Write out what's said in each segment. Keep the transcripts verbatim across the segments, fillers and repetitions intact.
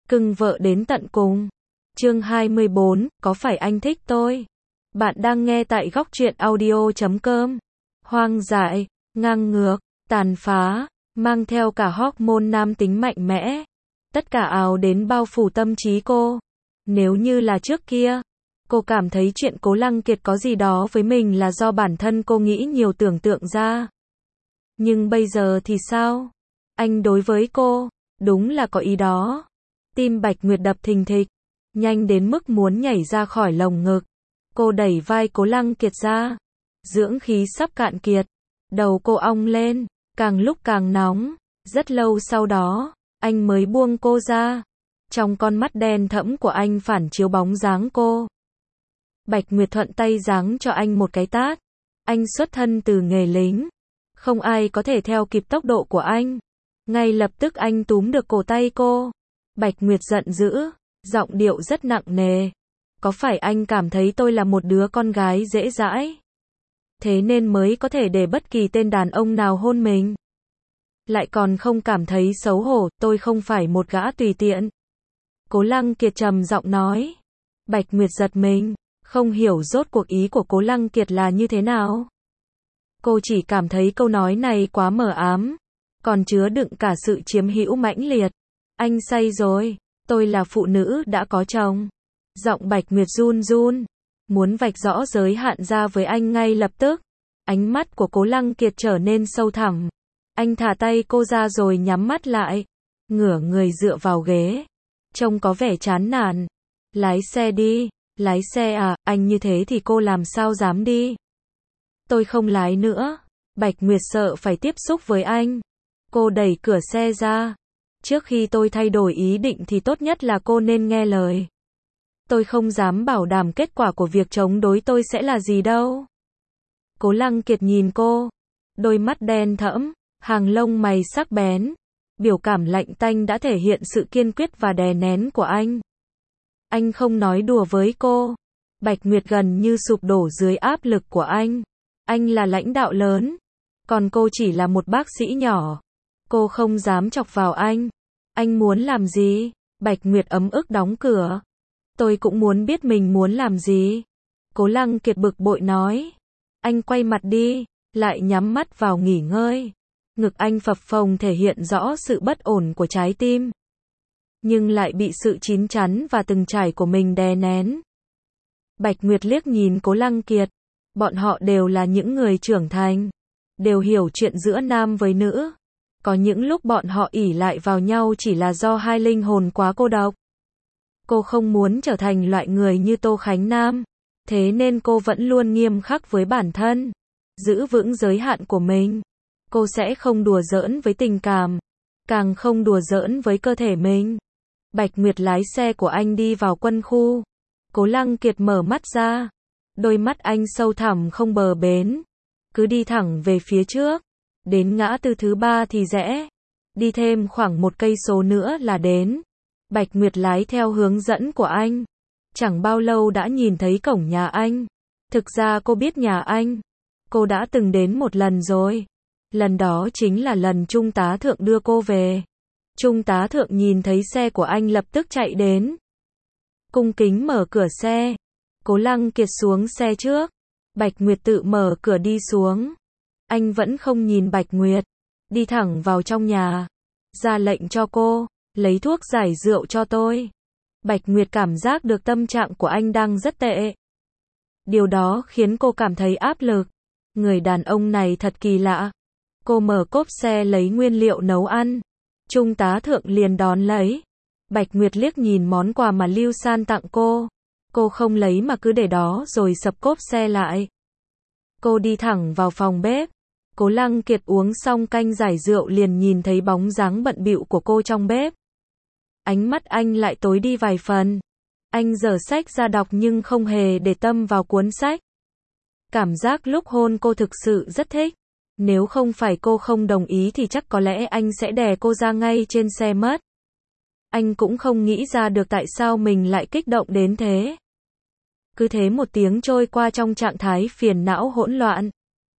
Cưng vợ đến tận cùng. Chương hai mươi bốn, có phải anh thích tôi? Bạn đang nghe tại góc truyện audio chấm com. Hoang dại, ngang ngược, tàn phá, mang theo cả hormone nam tính mạnh mẽ. Tất cả ào đến bao phủ tâm trí cô. Nếu như là trước kia, cô cảm thấy chuyện Cố Lăng Kiệt có gì đó với mình là do bản thân cô nghĩ nhiều tưởng tượng ra. Nhưng bây giờ thì sao? Anh đối với cô, đúng là có ý đó. Tim Bạch Nguyệt đập thình thịch, nhanh đến mức muốn nhảy ra khỏi lồng ngực. Cô đẩy vai Cố Lăng Kiệt ra. Dưỡng khí sắp cạn kiệt. Đầu cô ong lên, càng lúc càng nóng. Rất lâu sau đó, anh mới buông cô ra. Trong con mắt đen thẫm của anh phản chiếu bóng dáng cô. Bạch Nguyệt thuận tay giáng cho anh một cái tát. Anh xuất thân từ nghề lính. Không ai có thể theo kịp tốc độ của anh. Ngay lập tức anh túm được cổ tay cô. Bạch Nguyệt giận dữ, giọng điệu rất nặng nề. Có phải anh cảm thấy tôi là một đứa con gái dễ dãi? Thế nên mới có thể để bất kỳ tên đàn ông nào hôn mình? Lại còn không cảm thấy xấu hổ, tôi không phải một gã tùy tiện. Cố Lăng Kiệt trầm giọng nói. Bạch Nguyệt giật mình, không hiểu rốt cuộc ý của Cố Lăng Kiệt là như thế nào. Cô chỉ cảm thấy câu nói này quá mờ ám, còn chứa đựng cả sự chiếm hữu mãnh liệt. Anh say rồi, tôi là phụ nữ đã có chồng. Giọng Bạch Nguyệt run run, muốn vạch rõ giới hạn ra với anh ngay lập tức. Ánh mắt của Cố Lăng Kiệt trở nên sâu thẳm. Anh thả tay cô ra rồi nhắm mắt lại, ngửa người dựa vào ghế, trông có vẻ chán nản. Lái xe đi, lái xe à, anh như thế thì cô làm sao dám đi. Tôi không lái nữa. Bạch Nguyệt sợ phải tiếp xúc với anh. Cô đẩy cửa xe ra. Trước khi tôi thay đổi ý định thì tốt nhất là cô nên nghe lời. Tôi không dám bảo đảm kết quả của việc chống đối tôi sẽ là gì đâu. Cố Lăng Kiệt nhìn cô. Đôi mắt đen thẫm, hàng lông mày sắc bén. Biểu cảm lạnh tanh đã thể hiện sự kiên quyết và đè nén của anh. Anh không nói đùa với cô. Bạch Nguyệt gần như sụp đổ dưới áp lực của anh. Anh là lãnh đạo lớn, còn cô chỉ là một bác sĩ nhỏ. Cô không dám chọc vào anh. Anh muốn làm gì? Bạch Nguyệt ấm ức đóng cửa. Tôi cũng muốn biết mình muốn làm gì. Cố Lăng Kiệt bực bội nói. Anh quay mặt đi, lại nhắm mắt vào nghỉ ngơi. Ngực anh phập phồng thể hiện rõ sự bất ổn của trái tim. Nhưng lại bị sự chín chắn và từng trải của mình đè nén. Bạch Nguyệt liếc nhìn Cố Lăng Kiệt. Bọn họ đều là những người trưởng thành. Đều hiểu chuyện giữa nam với nữ. Có những lúc bọn họ ỷ lại vào nhau chỉ là do hai linh hồn quá cô độc. Cô không muốn trở thành loại người như Tô Khánh Nam. Thế nên cô vẫn luôn nghiêm khắc với bản thân. Giữ vững giới hạn của mình. Cô sẽ không đùa giỡn với tình cảm. Càng không đùa giỡn với cơ thể mình. Bạch Nguyệt lái xe của anh đi vào quân khu. Cố Lăng Kiệt mở mắt ra. Đôi mắt anh sâu thẳm không bờ bến. Cứ đi thẳng về phía trước. Đến ngã tư thứ ba thì rẽ. Đi thêm khoảng một cây số nữa là đến. Bạch Nguyệt lái theo hướng dẫn của anh. Chẳng bao lâu đã nhìn thấy cổng nhà anh. Thực ra cô biết nhà anh. Cô đã từng đến một lần rồi. Lần đó chính là lần Trung tá Thượng đưa cô về. Trung tá Thượng nhìn thấy xe của anh lập tức chạy đến. Cung kính mở cửa xe. Cố Lăng Kiệt xuống xe trước. Bạch Nguyệt tự mở cửa đi xuống. Anh vẫn không nhìn Bạch Nguyệt. Đi thẳng vào trong nhà. Ra lệnh cho cô. Lấy thuốc giải rượu cho tôi. Bạch Nguyệt cảm giác được tâm trạng của anh đang rất tệ. Điều đó khiến cô cảm thấy áp lực. Người đàn ông này thật kỳ lạ. Cô mở cốp xe lấy nguyên liệu nấu ăn. Trung tá Thượng liền đón lấy. Bạch Nguyệt liếc nhìn món quà mà Lưu San tặng cô. Cô không lấy mà cứ để đó rồi sập cốp xe lại. Cô đi thẳng vào phòng bếp. Cố Lăng Kiệt uống xong canh giải rượu liền nhìn thấy bóng dáng bận bịu của cô trong bếp. Ánh mắt anh lại tối đi vài phần. Anh giở sách ra đọc nhưng không hề để tâm vào cuốn sách. Cảm giác lúc hôn cô thực sự rất thích. Nếu không phải cô không đồng ý thì chắc có lẽ anh sẽ đè cô ra ngay trên xe mất. Anh cũng không nghĩ ra được tại sao mình lại kích động đến thế. Cứ thế một tiếng trôi qua trong trạng thái phiền não hỗn loạn.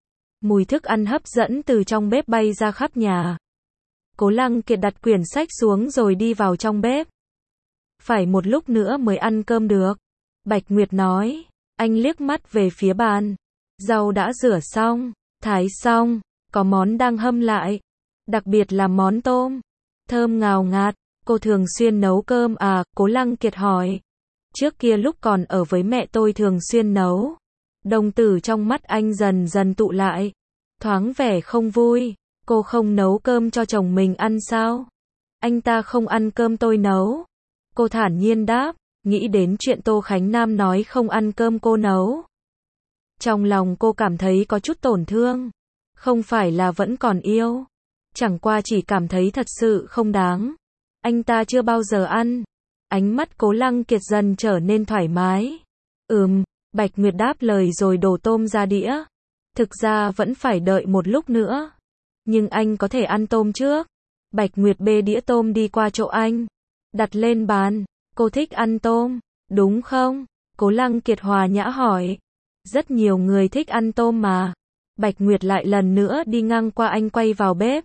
Mùi thức ăn hấp dẫn từ trong bếp bay ra khắp nhà. Cố Lăng Kiệt đặt quyển sách xuống rồi đi vào trong bếp. phải một lúc nữa mới ăn cơm được. Bạch Nguyệt nói, anh liếc mắt về phía bàn. Rau đã rửa xong, thái xong, có món đang hâm lại. Đặc biệt là món tôm. Thơm ngào ngạt, cô thường xuyên nấu cơm à, Cố Lăng Kiệt hỏi. Trước kia lúc còn ở với mẹ tôi thường xuyên nấu. Đồng tử trong mắt anh dần dần tụ lại. Thoáng vẻ không vui, cô không nấu cơm cho chồng mình ăn sao? Anh ta không ăn cơm tôi nấu. Cô thản nhiên đáp, nghĩ đến chuyện Tô Khánh Nam nói không ăn cơm cô nấu. Trong lòng cô cảm thấy có chút tổn thương. Không phải là vẫn còn yêu. Chẳng qua chỉ cảm thấy thật sự không đáng. Anh ta chưa bao giờ ăn. Ánh mắt Cố Lăng Kiệt dần trở nên thoải mái. Ừm, Bạch Nguyệt đáp lời rồi đổ tôm ra đĩa. Thực ra vẫn phải đợi một lúc nữa. Nhưng anh có thể ăn tôm trước. Bạch Nguyệt bê đĩa tôm đi qua chỗ anh. Đặt lên bàn. Cô thích ăn tôm, đúng không? Cố Lăng Kiệt hòa nhã hỏi. Rất nhiều người thích ăn tôm mà. Bạch Nguyệt lại lần nữa đi ngang qua anh quay vào bếp.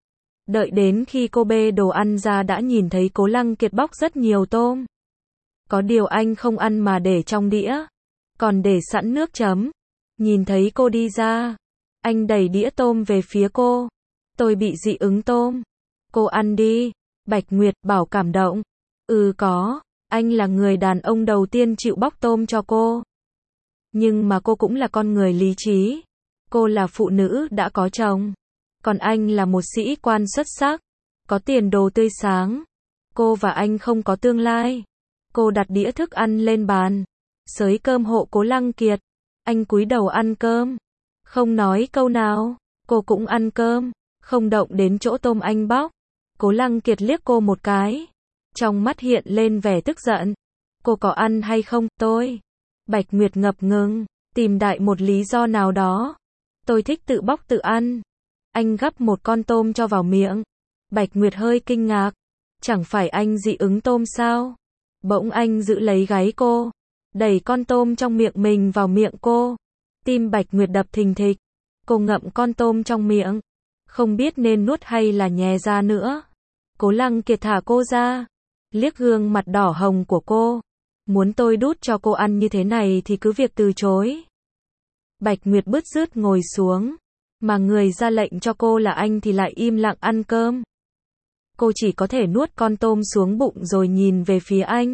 Đợi đến khi cô bê đồ ăn ra đã nhìn thấy Cố Lăng Kiệt bóc rất nhiều tôm. Có điều anh không ăn mà để trong đĩa. Còn để sẵn nước chấm. Nhìn thấy cô đi ra. Anh đẩy đĩa tôm về phía cô. Tôi bị dị ứng tôm. Cô ăn đi. Bạch Nguyệt bảo cảm động. Ừ có. Anh là người đàn ông đầu tiên chịu bóc tôm cho cô. Nhưng mà cô cũng là con người lý trí. Cô là phụ nữ đã có chồng. Còn anh là một sĩ quan xuất sắc. Có tiền đồ tươi sáng. Cô và anh không có tương lai. Cô đặt đĩa thức ăn lên bàn. Xới cơm hộ Cố Lăng Kiệt. Anh cúi đầu ăn cơm. Không nói câu nào. Cô cũng ăn cơm. Không động đến chỗ tôm anh bóc. Cố Lăng Kiệt liếc cô một cái. Trong mắt hiện lên vẻ tức giận. Cô có ăn hay không? Tôi. Bạch Nguyệt ngập ngừng. Tìm đại một lý do nào đó. Tôi thích tự bóc tự ăn. Anh gắp một con tôm cho vào miệng. Bạch Nguyệt hơi kinh ngạc. Chẳng phải anh dị ứng tôm sao? Bỗng anh giữ lấy gáy cô. Đẩy con tôm trong miệng mình vào miệng cô. Tim Bạch Nguyệt đập thình thịch. Cô ngậm con tôm trong miệng. Không biết nên nuốt hay là nhè ra nữa. Cố Lăng Kiệt thả cô ra. Liếc gương mặt đỏ hồng của cô. Muốn tôi đút cho cô ăn như thế này thì cứ việc từ chối. Bạch Nguyệt bứt rứt ngồi xuống. Mà người ra lệnh cho cô là anh thì lại im lặng ăn cơm. Cô chỉ có thể nuốt con tôm xuống bụng rồi nhìn về phía anh.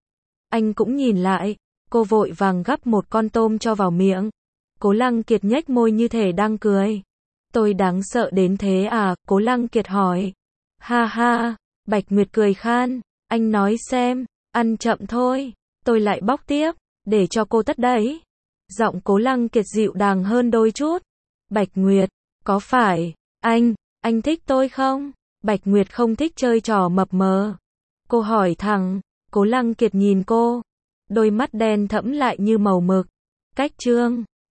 Anh cũng nhìn lại. Cô vội vàng gắp một con tôm cho vào miệng. Cố Lăng Kiệt nhếch môi như thể đang cười. Tôi đáng sợ đến thế à? Cố Lăng Kiệt hỏi. Ha ha. Bạch Nguyệt cười khan. Anh nói xem. Ăn chậm thôi. Tôi lại bóc tiếp. Để cho cô tất đấy. Giọng Cố Lăng Kiệt dịu dàng hơn đôi chút. Bạch Nguyệt. Có phải. Anh. Anh thích tôi không? Bạch Nguyệt không thích chơi trò mập mờ. Cô hỏi thẳng. Cố Lăng Kiệt nhìn cô. Đôi mắt đen thẫm lại như màu mực. Cách trương.